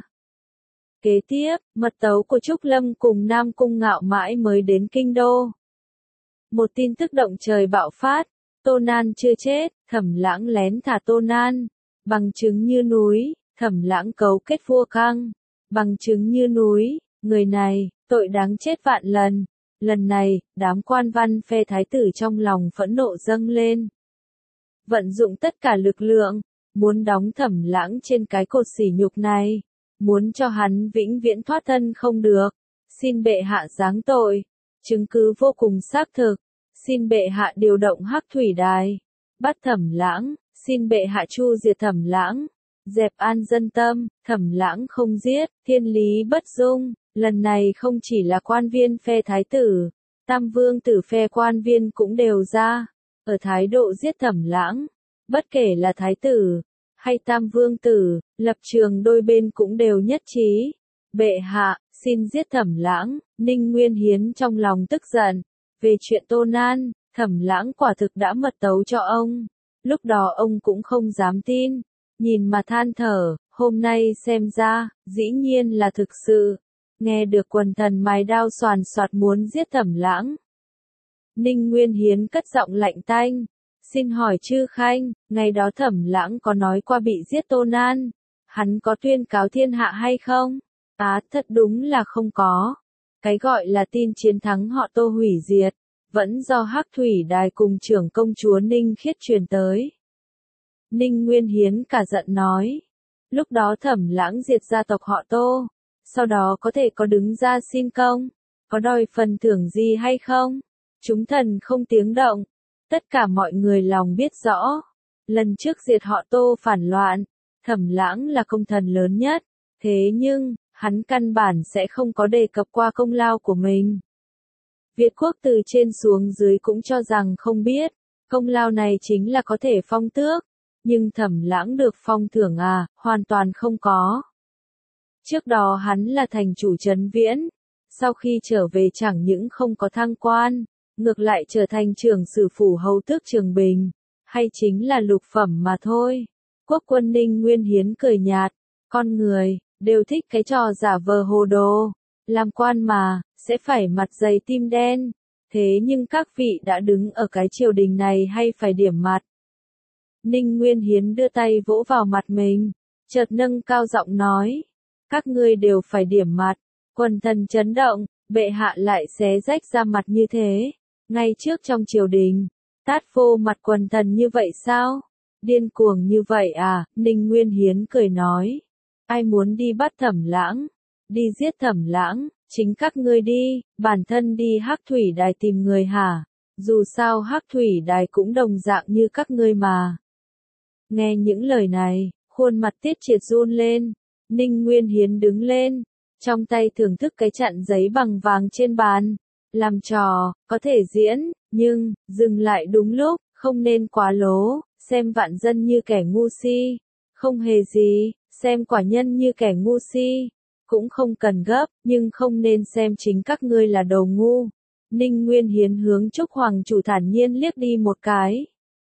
Speaker 1: Kế tiếp, mật tấu của Trúc Lâm cùng Nam Cung Ngạo mãi mới đến kinh đô. Một tin tức động trời bạo phát, Tô Nan chưa chết, Thẩm Lãng lén thả Tô Nan, bằng chứng như núi, Thẩm Lãng cấu kết vua Căng, bằng chứng như núi, người này, tội đáng chết vạn lần. Lần này, đám quan văn phe thái tử trong lòng phẫn nộ dâng lên. Vận dụng tất cả lực lượng, muốn đóng Thẩm Lãng trên cái cột sỉ nhục này, muốn cho hắn vĩnh viễn thoát thân không được. Xin bệ hạ giáng tội, chứng cứ vô cùng xác thực, xin bệ hạ điều động Hắc Thủy Đài, bắt Thẩm Lãng, xin bệ hạ chu diệt Thẩm Lãng, dẹp an dân tâm. Thẩm Lãng không giết, thiên lý bất dung. Lần này không chỉ là quan viên phe thái tử, tam vương tử phe quan viên cũng đều ra, ở thái độ giết Thẩm Lãng. Bất kể là thái tử, hay tam vương tử, lập trường đôi bên cũng đều nhất trí. Bệ hạ, xin giết Thẩm Lãng. Ninh Nguyên Hiến trong lòng tức giận. Về chuyện Tô Nan, Thẩm Lãng quả thực đã mật tấu cho ông. Lúc đó ông cũng không dám tin, nhìn mà than thở, hôm nay xem ra, dĩ nhiên là thực sự. Nghe được quần thần mài đao soàn soạt muốn giết Thẩm Lãng. Ninh Nguyên Hiến cất giọng lạnh tanh, xin hỏi chư khanh, ngày đó Thẩm Lãng có nói qua bị giết Tô Nan, hắn có tuyên cáo thiên hạ hay không? Á, thật đúng là không có. Cái gọi là tin chiến thắng họ Tô hủy diệt, vẫn do Hắc Thủy Đài cùng trưởng công chúa Ninh Khiết truyền tới. Ninh Nguyên Hiến cả giận nói, lúc đó Thẩm Lãng diệt gia tộc họ Tô, sau đó có thể có đứng ra xin công, có đòi phần thưởng gì hay không? Chúng thần không tiếng động, tất cả mọi người lòng biết rõ. Lần trước diệt họ Tô phản loạn, Thẩm Lãng là công thần lớn nhất, thế nhưng, hắn căn bản sẽ không có đề cập qua công lao của mình. Việt quốc từ trên xuống dưới cũng cho rằng không biết, công lao này chính là có thể phong tước, nhưng Thẩm Lãng được phong thưởng à, hoàn toàn không có. Trước đó hắn là thành chủ Trấn Viễn, sau khi trở về chẳng những không có thăng quan, ngược lại trở thành trưởng sử phủ hầu tước Trường Bình, hay chính là lục phẩm mà thôi. Quốc quân Ninh Nguyên Hiến cười nhạt, con người, đều thích cái trò giả vờ hồ đồ, làm quan mà, sẽ phải mặt dày tim đen, thế nhưng các vị đã đứng ở cái triều đình này hay phải điểm mặt. Ninh Nguyên Hiến đưa tay vỗ vào mặt mình, chợt nâng cao giọng nói, các ngươi đều phải điểm mặt. Quần thần chấn động, bệ hạ lại xé rách ra mặt như thế, ngay trước trong triều đình, tát vô mặt quần thần như vậy sao? Điên cuồng như vậy à? Ninh Nguyên Hiến cười nói, ai muốn đi bắt Thẩm Lãng, đi giết Thẩm Lãng, chính các ngươi đi, bản thân đi Hắc Thủy Đài tìm người hả? Dù sao Hắc Thủy Đài cũng đồng dạng như các ngươi mà. Nghe những lời này, khuôn mặt Tiết Triệt run lên, Ninh Nguyên Hiến đứng lên, trong tay thưởng thức cái chặn giấy bằng vàng trên bàn, Làm trò, có thể diễn, nhưng, dừng lại đúng lúc, không nên quá lố, xem vạn dân như kẻ ngu si. Không hề gì, xem quả nhân như kẻ ngu si. Cũng không cần gấp, nhưng không nên xem chính các ngươi là đồ ngu. Ninh Nguyên Hiến hướng Trúc Hoàng chủ thản nhiên liếc đi một cái.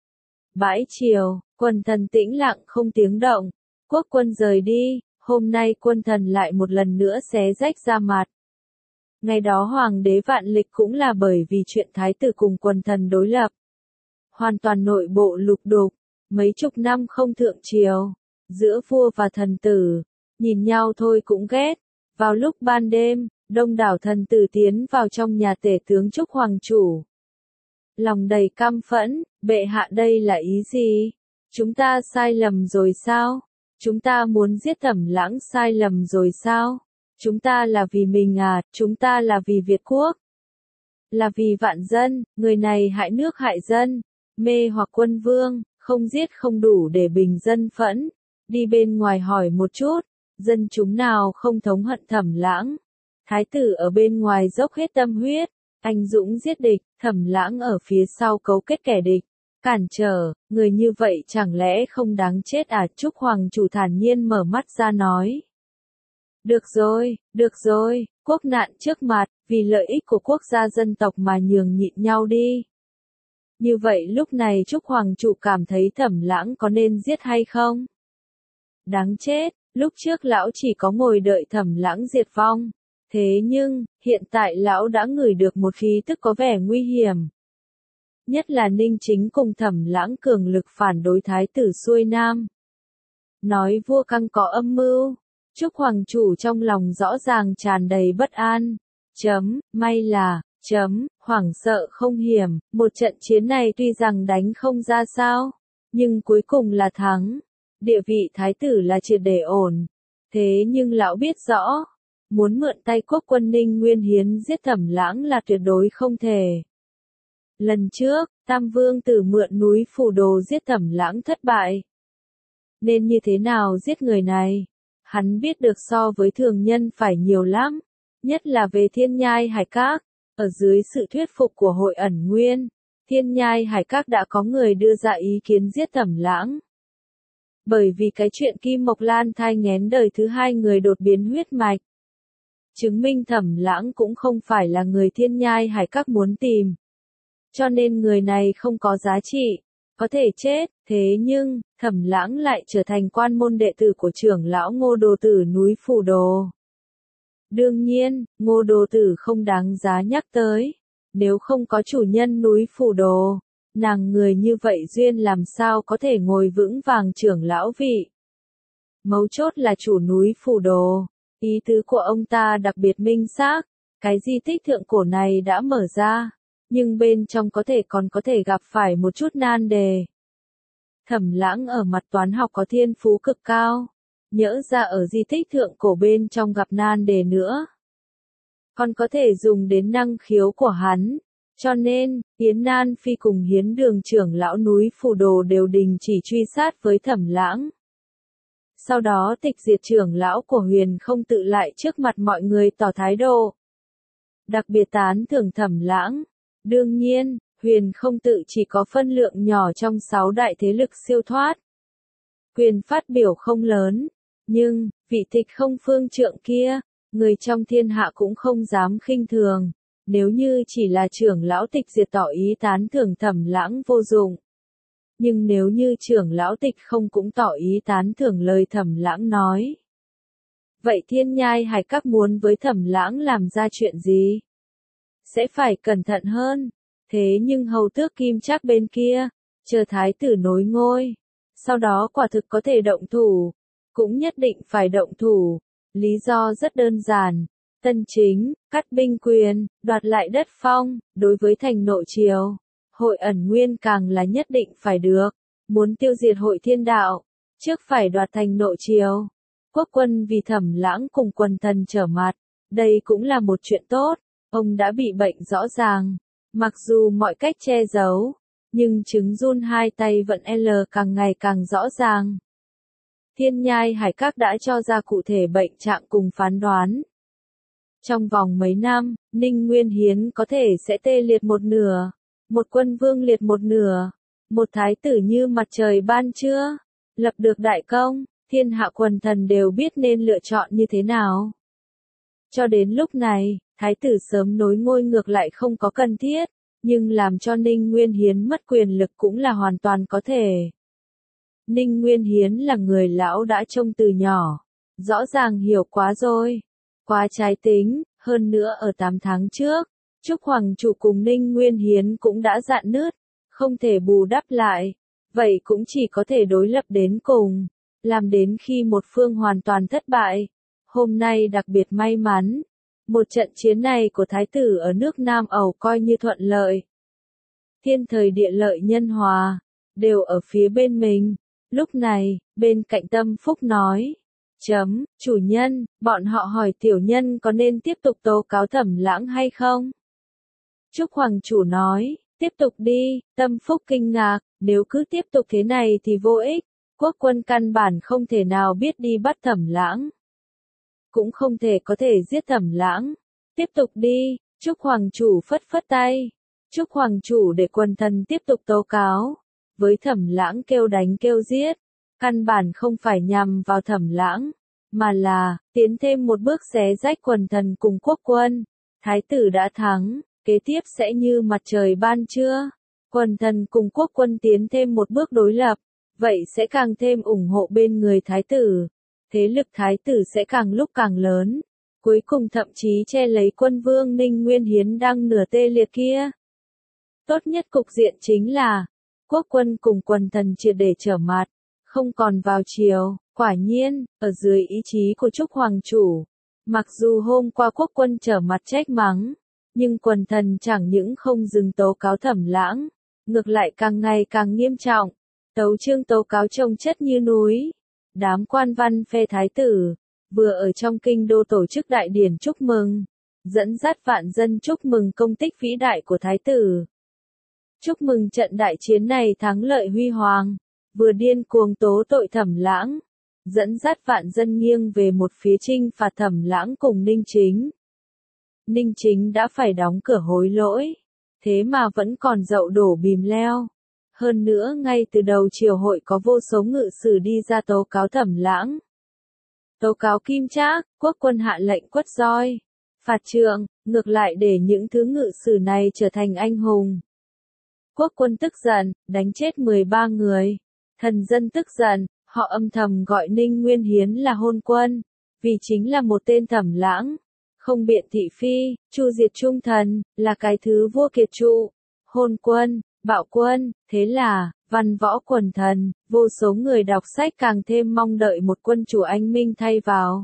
Speaker 1: Bãi chiều, quần thần tĩnh lặng không tiếng động. Quốc quân rời đi, hôm nay quân thần lại một lần nữa xé rách ra mặt. Ngày đó hoàng đế vạn lịch cũng là bởi vì chuyện thái tử cùng quần thần đối lập. Hoàn toàn nội bộ lục đục, mấy chục năm không thượng triều, giữa vua và thần tử, nhìn nhau thôi cũng ghét. Vào lúc ban đêm, đông đảo thần tử tiến vào trong nhà tể tướng Trúc Hoàng chủ. Lòng đầy căm phẫn, bệ hạ đây là ý gì? Chúng ta sai lầm rồi sao? Chúng ta muốn giết Thẩm Lãng sai lầm rồi sao? Chúng ta là vì mình à, chúng ta là vì Việt quốc. Là vì vạn dân, người này hại nước hại dân, mê hoặc quân vương, không giết không đủ để bình dân phẫn. Đi bên ngoài hỏi một chút, dân chúng nào không thống hận Thẩm Lãng. Thái tử ở bên ngoài dốc hết tâm huyết, anh dũng giết địch, Thẩm Lãng ở phía sau cấu kết kẻ địch, cản trở, người như vậy chẳng lẽ không đáng chết à? Trúc Hoàng chủ thản nhiên mở mắt ra nói. Được rồi, được rồi, quốc nạn trước mặt, vì lợi ích của quốc gia dân tộc mà nhường nhịn nhau đi. Như vậy lúc này Trúc Hoàng chủ cảm thấy Thẩm Lãng có nên giết hay không? Đáng chết, lúc trước lão chỉ có ngồi đợi Thẩm Lãng diệt vong. Thế nhưng, hiện tại lão đã ngửi được một khí tức có vẻ nguy hiểm. Nhất là Ninh Chính cùng Thẩm Lãng cường lực phản đối thái tử xuôi nam. Nói vua căng có âm mưu. Trúc Hoàng chủ trong lòng rõ ràng tràn đầy bất an. Chấm, may là, chấm, hoảng sợ không hiểm, một trận chiến này tuy rằng đánh không ra sao, nhưng cuối cùng là thắng. Địa vị thái tử là triệt để ổn. Thế nhưng lão biết rõ, muốn mượn tay quốc quân Ninh Nguyên Hiến giết Thẩm Lãng là tuyệt đối không thể. Lần trước, Tam Vương tử mượn núi Phù Đồ giết Thẩm Lãng thất bại. Nên như thế nào giết người này? Hắn biết được so với thường nhân phải nhiều lắm, nhất là về Thiên Nhai Hải Các. Ở dưới sự thuyết phục của Hội Ẩn Nguyên, Thiên Nhai Hải Các đã có người đưa ra ý kiến giết Thẩm Lãng. Bởi vì cái chuyện Kim Mộc Lan thai nghén đời thứ hai người đột biến huyết mạch. Chứng minh Thẩm Lãng cũng không phải là người Thiên Nhai Hải Các muốn tìm. Cho nên người này không có giá trị, có thể chết, thế nhưng, Thẩm Lãng lại trở thành quan môn đệ tử của trưởng lão Ngô Đồ Tử núi Phù Đồ. Đương nhiên, Ngô Đồ Tử không đáng giá nhắc tới. Nếu không có chủ nhân núi Phù Đồ, nàng người như vậy duyên làm sao có thể ngồi vững vàng trưởng lão vị. Mấu chốt là chủ núi Phù Đồ. Ý tứ của ông ta đặc biệt minh xác, cái di tích thượng cổ này đã mở ra, nhưng bên trong có thể còn có thể gặp phải một chút nan đề. Thẩm Lãng ở mặt toán học có thiên phú cực cao, nhỡ ra ở di tích thượng cổ bên trong gặp nan đề nữa. Còn có thể dùng đến năng khiếu của hắn, cho nên, Hiến Nan Phi cùng Hiến Đường trưởng lão núi Phù Đồ đều đình chỉ truy sát với Thẩm Lãng. Sau đó tịch diệt trưởng lão của Huyền không tự lại trước mặt mọi người tỏ thái độ. Đặc biệt tán thưởng Thẩm Lãng. Đương nhiên, Huyền không tự chỉ có phân lượng nhỏ trong sáu đại thế lực siêu thoát. Quyền phát biểu không lớn, nhưng, vị tịch không phương trượng kia, người trong thiên hạ cũng không dám khinh thường. Nếu như chỉ là trưởng lão tịch diệt tỏ ý tán thưởng Thẩm Lãng vô dụng. Nhưng nếu như trưởng lão tịch không cũng tỏ ý tán thưởng lời Thẩm Lãng nói. Vậy Thiên Nhai Hải Các muốn với Thẩm Lãng làm ra chuyện gì? Sẽ phải cẩn thận hơn. Thế nhưng hầu tước Kim Trác bên kia, chờ thái tử nối ngôi. Sau đó quả thực có thể động thủ. Cũng nhất định phải động thủ. Lý do rất đơn giản. Tân chính, cắt binh quyền, đoạt lại đất phong, đối với thành nội triều. Hội Ẩn Nguyên càng là nhất định phải được. Muốn tiêu diệt Hội Thiên Đạo, trước phải đoạt thành nội triều. Quốc quân vì Thẩm Lãng cùng quần thần trở mặt. Đây cũng là một chuyện tốt. Ông đã bị bệnh rõ ràng. Mặc dù mọi cách che giấu, nhưng chứng run hai tay vận L càng ngày càng rõ ràng. Thiên Nhai Hải Các đã cho ra cụ thể bệnh trạng cùng phán đoán. Trong vòng mấy năm, Ninh Nguyên Hiến có thể sẽ tê liệt một nửa, một quân vương liệt một nửa, một thái tử như mặt trời ban trưa, lập được đại công, thiên hạ quần thần đều biết nên lựa chọn như thế nào. Cho đến lúc này, thái tử sớm nối ngôi ngược lại không có cần thiết, nhưng làm cho Ninh Nguyên Hiến mất quyền lực cũng là hoàn toàn có thể. Ninh Nguyên Hiến là người lão đã trông từ nhỏ, rõ ràng hiểu quá rồi, quá trái tính, hơn nữa ở tám tháng trước, Trúc Hoàng Trụ cùng Ninh Nguyên Hiến cũng đã rạn nứt, không thể bù đắp lại, vậy cũng chỉ có thể đối lập đến cùng, làm đến khi một phương hoàn toàn thất bại. Hôm nay đặc biệt may mắn, một trận chiến này của thái tử ở nước Nam Ẩu coi như thuận lợi. Thiên thời địa lợi nhân hòa, đều ở phía bên mình. Lúc này, bên cạnh Tâm Phúc nói, chấm, chủ nhân, bọn họ hỏi tiểu nhân có nên tiếp tục tố cáo Thẩm Lãng hay không? Trúc Hoàng Chủ nói, tiếp tục đi. Tâm Phúc kinh ngạc, nếu cứ tiếp tục thế này thì vô ích, quốc quân căn bản không thể nào biết đi bắt Thẩm Lãng. Cũng không thể có thể giết Thẩm Lãng. Tiếp tục đi. Trúc Hoàng Chủ phất phất tay. Trúc Hoàng Chủ để quần thần tiếp tục tố cáo. Với Thẩm Lãng kêu đánh kêu giết, căn bản không phải nhằm vào Thẩm Lãng, mà là tiến thêm một bước xé rách quần thần cùng quốc quân. Thái tử đã thắng, kế tiếp sẽ như mặt trời ban trưa. Quần thần cùng quốc quân tiến thêm một bước đối lập, vậy sẽ càng thêm ủng hộ bên người thái tử. Thế lực thái tử sẽ càng lúc càng lớn, cuối cùng thậm chí che lấy quân vương Ninh Nguyên Hiến đang nửa tê liệt kia. Tốt nhất cục diện chính là quốc quân cùng quần thần triệt để trở mặt, không còn vào chiều. Quả nhiên, ở dưới ý chí của Trúc Hoàng Chủ, mặc dù hôm qua quốc quân trở mặt trách mắng, nhưng quần thần chẳng những không dừng tố cáo Thẩm Lãng, ngược lại càng ngày càng nghiêm trọng, tấu chương tố cáo chồng chất như núi. Đám quan văn phe thái tử, vừa ở trong kinh đô tổ chức đại điển chúc mừng, dẫn dắt vạn dân chúc mừng công tích vĩ đại của thái tử. Chúc mừng trận đại chiến này thắng lợi huy hoàng, vừa điên cuồng tố tội Thẩm Lãng, dẫn dắt vạn dân nghiêng về một phía trinh phạt Thẩm Lãng cùng Ninh Chính. Ninh Chính đã phải đóng cửa hối lỗi, thế mà vẫn còn dậu đổ bìm leo. Hơn nữa ngay từ đầu triều hội có vô số ngự sử đi ra tố cáo Thẩm Lãng. Tố cáo Kim Trác, quốc quân hạ lệnh quất roi, phạt trượng, ngược lại để những thứ ngự sử này trở thành anh hùng. Quốc quân tức giận, đánh chết mười ba người. Thần dân tức giận, họ âm thầm gọi Ninh Nguyên Hiến là hôn quân, vì chính là một tên Thẩm Lãng. Không biện thị phi, chu diệt trung thần, là cái thứ vua kiệt trụ. Hôn quân, bạo quân, thế là, văn võ quần thần, vô số người đọc sách càng thêm mong đợi một quân chủ anh minh thay vào.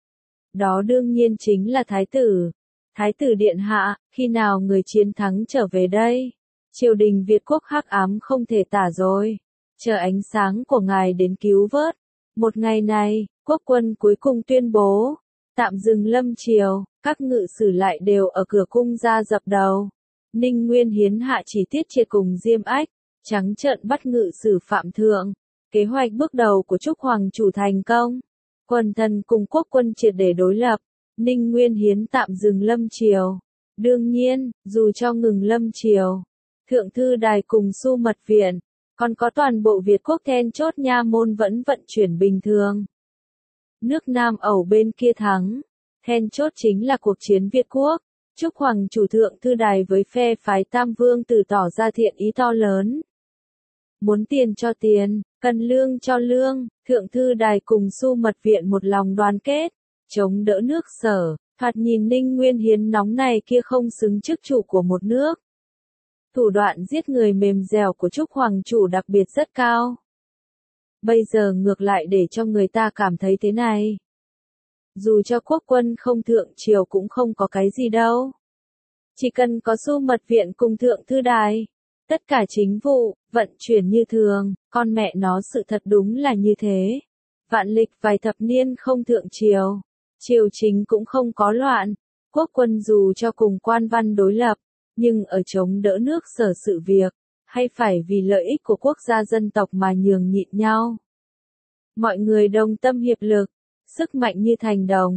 Speaker 1: Đó đương nhiên chính là thái tử. Thái tử điện hạ, khi nào người chiến thắng trở về đây? Triều đình Việt quốc hắc ám không thể tả rồi. Chờ ánh sáng của ngài đến cứu vớt. Một ngày này, quốc quân cuối cùng tuyên bố, tạm dừng lâm triều, các ngự sử lại đều ở cửa cung ra dập đầu. Ninh Nguyên Hiến hạ chỉ tiết triệt cùng Diêm Ách, trắng trợn bắt ngự sử phạm thượng. Kế hoạch bước đầu của Trúc Hoàng Chủ thành công. Quần thần cùng quốc quân triệt để đối lập. Ninh Nguyên Hiến tạm dừng lâm triều. Đương nhiên, dù cho ngừng lâm triều, Thượng Thư Đài cùng Su Mật Viện, còn có toàn bộ Việt quốc then chốt nha môn vẫn vận chuyển bình thường. Nước Nam Ẩu bên kia thắng, then chốt chính là cuộc chiến Việt quốc. Trúc Hoàng Chủ Thượng Thư Đài với phe phái Tam Vương Tử tỏ ra thiện ý to lớn. Muốn tiền cho tiền, cần lương cho lương, Thượng Thư Đài cùng Su Mật Viện một lòng đoàn kết, chống đỡ nước Sở, thoạt nhìn Ninh Nguyên Hiến nóng này kia không xứng chức chủ của một nước. Thủ đoạn giết người mềm dẻo của Trúc Hoàng Chủ đặc biệt rất cao. Bây giờ ngược lại để cho người ta cảm thấy thế này. Dù cho quốc quân không thượng triều cũng không có cái gì đâu. Chỉ cần có Su Mật Viện cùng Thượng Thư Đài, tất cả chính vụ, vận chuyển như thường, con mẹ nó sự thật đúng là như thế. Vạn lịch vài thập niên không thượng triều, triều chính cũng không có loạn, quốc quân dù cho cùng quan văn đối lập, nhưng ở chống đỡ nước Sở sự việc, hay phải vì lợi ích của quốc gia dân tộc mà nhường nhịn nhau. Mọi người đồng tâm hiệp lực, sức mạnh như thành đồng,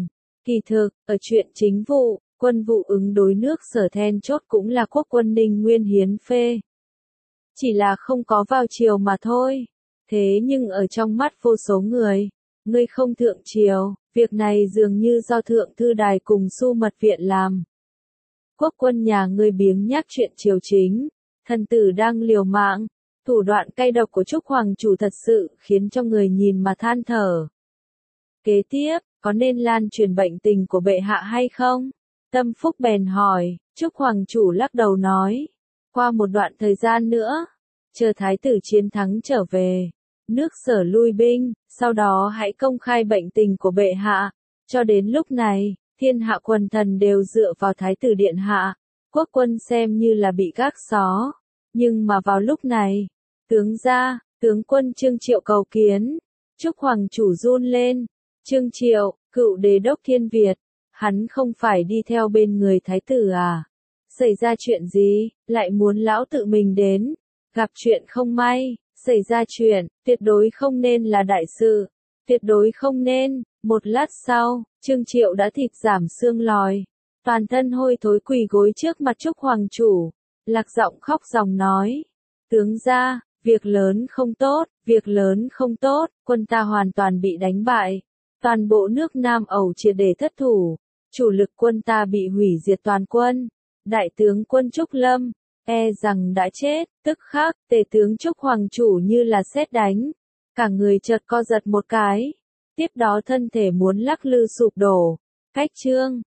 Speaker 1: Kỳ thực, ở chuyện chính vụ, quân vụ ứng đối nước Sở then chốt cũng là quốc quân Ninh Nguyên Hiến phê. Chỉ là không có vào triều mà thôi. Thế nhưng ở trong mắt vô số người, ngươi không thượng triều, việc này dường như do thượng thư đài cùng Su Mật Viện làm. Quốc quân nhà ngươi biếng nhác chuyện triều chính, thần tử đang liều mạng, thủ đoạn cay độc của Trúc Hoàng chủ thật sự khiến cho người nhìn mà than thở. Kế tiếp, có nên lan truyền bệnh tình của bệ hạ hay không? Tâm Phúc bèn hỏi, Trúc Hoàng chủ lắc đầu nói, qua một đoạn thời gian nữa, chờ thái tử chiến thắng trở về, nước Sở lui binh, sau đó hãy công khai bệnh tình của bệ hạ, cho đến lúc này, thiên hạ quần thần đều dựa vào thái tử điện hạ, quốc quân xem như là bị gác xó, nhưng mà vào lúc này, tướng gia, tướng quân Trương Triệu cầu kiến, Trúc Hoàng chủ run lên, Trương Triệu, cựu đế đốc Thiên Việt, hắn không phải đi theo bên người thái tử à? Xảy ra chuyện gì, lại muốn lão tự mình đến? Gặp chuyện không may, xảy ra chuyện, tuyệt đối không nên là đại sự, tuyệt đối không nên. Một lát sau, Trương Triệu đã thịt giảm xương lòi, toàn thân hôi thối quỳ gối trước mặt Trúc Hoàng chủ, lạc giọng khóc ròng nói, tướng gia, việc lớn không tốt, việc lớn không tốt, quân ta hoàn toàn bị đánh bại, toàn bộ nước Nam Ẩu triệt để thất thủ, chủ lực quân ta bị hủy diệt toàn quân, đại tướng quân Trúc Lâm, e rằng đã chết. Tức khắc, tề tướng Trúc Hoàng chủ như là sét đánh, cả người chợt co giật một cái, tiếp đó thân thể muốn lắc lư sụp đổ. Cách chương